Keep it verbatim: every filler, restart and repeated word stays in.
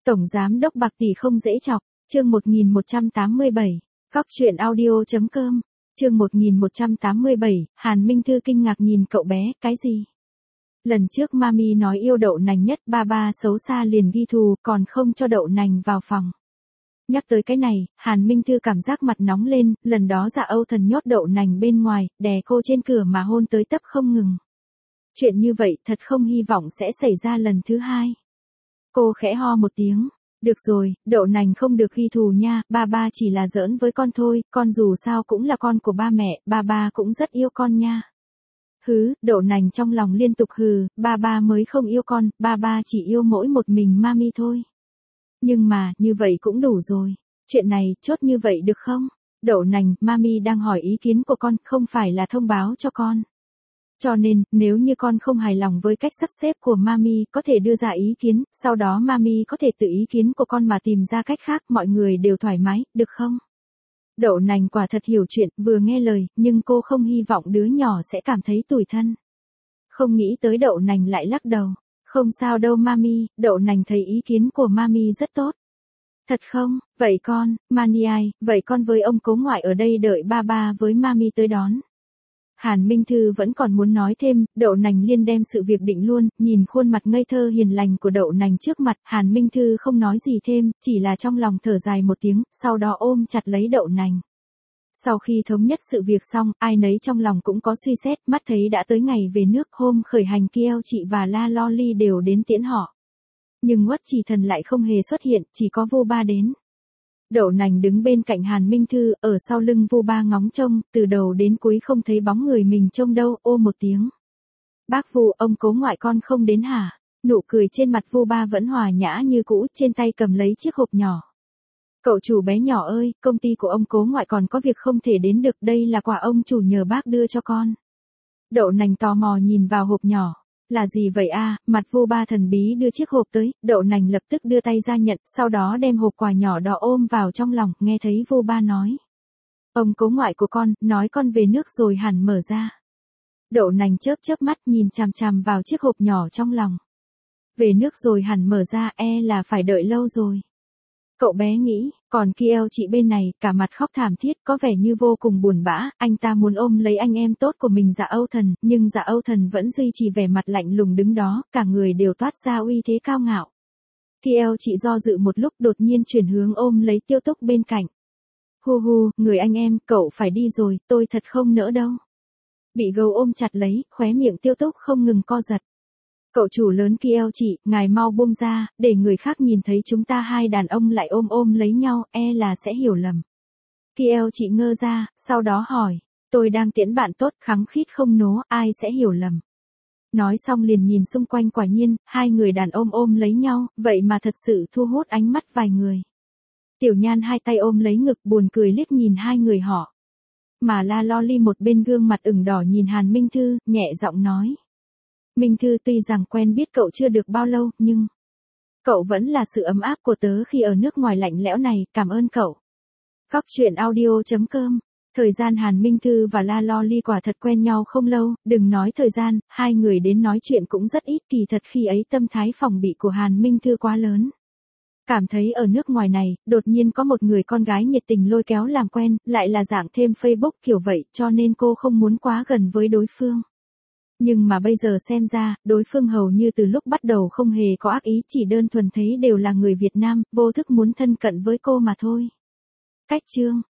Tổng giám đốc bạc tỷ không dễ chọc, chương một nghìn một trăm tám mươi bảy, Cóc truyện audio.com, chương một nghìn một trăm tám mươi bảy, Hàn Minh Thư kinh ngạc nhìn cậu bé, cái gì? Lần trước mami nói yêu đậu nành nhất, ba ba xấu xa liền ghi thù, còn không cho đậu nành vào phòng. Nhắc tới cái này, Hàn Minh Thư cảm giác mặt nóng lên, lần đó Dạ Âu Thần nhốt đậu nành bên ngoài, đè cô trên cửa mà hôn tới tấp không ngừng. Chuyện như vậy thật không hy vọng sẽ xảy ra lần thứ hai. Cô khẽ ho một tiếng. Được rồi, đậu nành không được ghi thù nha, ba ba chỉ là giỡn với con thôi, con dù sao cũng là con của ba mẹ, ba ba cũng rất yêu con nha. Hứ, đậu nành trong lòng liên tục hừ, ba ba mới không yêu con, ba ba chỉ yêu mỗi một mình mami thôi. Nhưng mà, như vậy cũng đủ rồi. Chuyện này, chốt như vậy được không? Đậu nành, mami đang hỏi ý kiến của con, không phải là thông báo cho con. Cho nên, nếu như con không hài lòng với cách sắp xếp của mami, có thể đưa ra ý kiến, sau đó mami có thể tự ý kiến của con mà tìm ra cách khác, mọi người đều thoải mái, được không? Đậu nành quả thật hiểu chuyện, vừa nghe lời, nhưng cô không hy vọng đứa nhỏ sẽ cảm thấy tủi thân. Không nghĩ tới đậu nành lại lắc đầu. Không sao đâu mami, đậu nành thấy ý kiến của mami rất tốt. Thật không? Vậy con, mani ai, vậy con với ông cố ngoại ở đây đợi ba ba với mami tới đón. Hàn Minh Thư vẫn còn muốn nói thêm, đậu nành liên đem sự việc định luôn, nhìn khuôn mặt ngây thơ hiền lành của đậu nành trước mặt, Hàn Minh Thư không nói gì thêm, chỉ là trong lòng thở dài một tiếng, sau đó ôm chặt lấy đậu nành. Sau khi thống nhất sự việc xong, ai nấy trong lòng cũng có suy xét, mắt thấy đã tới ngày về nước, hôm khởi hành Kiêu chị và La Loli đều đến tiễn họ. Nhưng Uất Trì Thần lại không hề xuất hiện, chỉ có Vu Ba đến. Đậu nành đứng bên cạnh Hàn Minh Thư, ở sau lưng Vu Ba ngóng trông, từ đầu đến cuối không thấy bóng người mình trông đâu, ô một tiếng. Bác Vu, ông cố ngoại con không đến hả? Nụ cười trên mặt Vu Ba vẫn hòa nhã như cũ, trên tay cầm lấy chiếc hộp nhỏ. Cậu chủ bé nhỏ ơi, công ty của ông cố ngoại còn có việc không thể đến được, đây là quà ông chủ nhờ bác đưa cho con. Đậu nành tò mò nhìn vào hộp nhỏ. Là gì vậy a? Mặt Vu Ba thần bí đưa chiếc hộp tới, đậu nành lập tức đưa tay ra nhận, sau đó đem hộp quà nhỏ đó ôm vào trong lòng, nghe thấy Vu Ba nói. Ông cố ngoại của con, nói con về nước rồi hẳn mở ra. Đậu nành chớp chớp mắt nhìn chằm chằm vào chiếc hộp nhỏ trong lòng. Về nước rồi hẳn mở ra, e là phải đợi lâu rồi. Cậu bé nghĩ, còn Kiêu chị bên này, cả mặt khóc thảm thiết, có vẻ như vô cùng buồn bã, anh ta muốn ôm lấy anh em tốt của mình Dạ Âu Thần, nhưng Dạ Âu Thần vẫn duy trì vẻ mặt lạnh lùng đứng đó, cả người đều toát ra uy thế cao ngạo. Kiêu chị do dự một lúc đột nhiên chuyển hướng ôm lấy Tiêu Túc bên cạnh. Hu hu, người anh em, cậu phải đi rồi, tôi thật không nỡ đâu. Bị gấu ôm chặt lấy, khóe miệng Tiêu Túc không ngừng co giật. Cậu chủ lớn Kiêu chị, ngài mau buông ra, để người khác nhìn thấy chúng ta hai đàn ông lại ôm ôm lấy nhau, e là sẽ hiểu lầm. Kiêu chị ngơ ra, sau đó hỏi, tôi đang tiễn bạn tốt, khắng khít không nố, ai sẽ hiểu lầm. Nói xong liền nhìn xung quanh, quả nhiên, hai người đàn ôm ôm lấy nhau, vậy mà thật sự thu hút ánh mắt vài người. Tiểu Nhan hai tay ôm lấy ngực buồn cười liếc nhìn hai người họ. Mà La Loli một bên gương mặt ửng đỏ nhìn Hàn Minh Thư, nhẹ giọng nói. Minh Thư tuy rằng quen biết cậu chưa được bao lâu, nhưng cậu vẫn là sự ấm áp của tớ khi ở nước ngoài lạnh lẽo này, cảm ơn cậu. Cóc truyện audio.com. Thời gian Hàn Minh Thư và La Loli quả thật quen nhau không lâu, đừng nói thời gian, hai người đến nói chuyện cũng rất ít, kỳ thật khi ấy tâm thái phòng bị của Hàn Minh Thư quá lớn. Cảm thấy ở nước ngoài này, đột nhiên có một người con gái nhiệt tình lôi kéo làm quen, lại là dạng thêm Facebook kiểu vậy, cho nên cô không muốn quá gần với đối phương. Nhưng mà bây giờ xem ra, đối phương hầu như từ lúc bắt đầu không hề có ác ý, chỉ đơn thuần thấy đều là người Việt Nam, vô thức muốn thân cận với cô mà thôi. Cách chương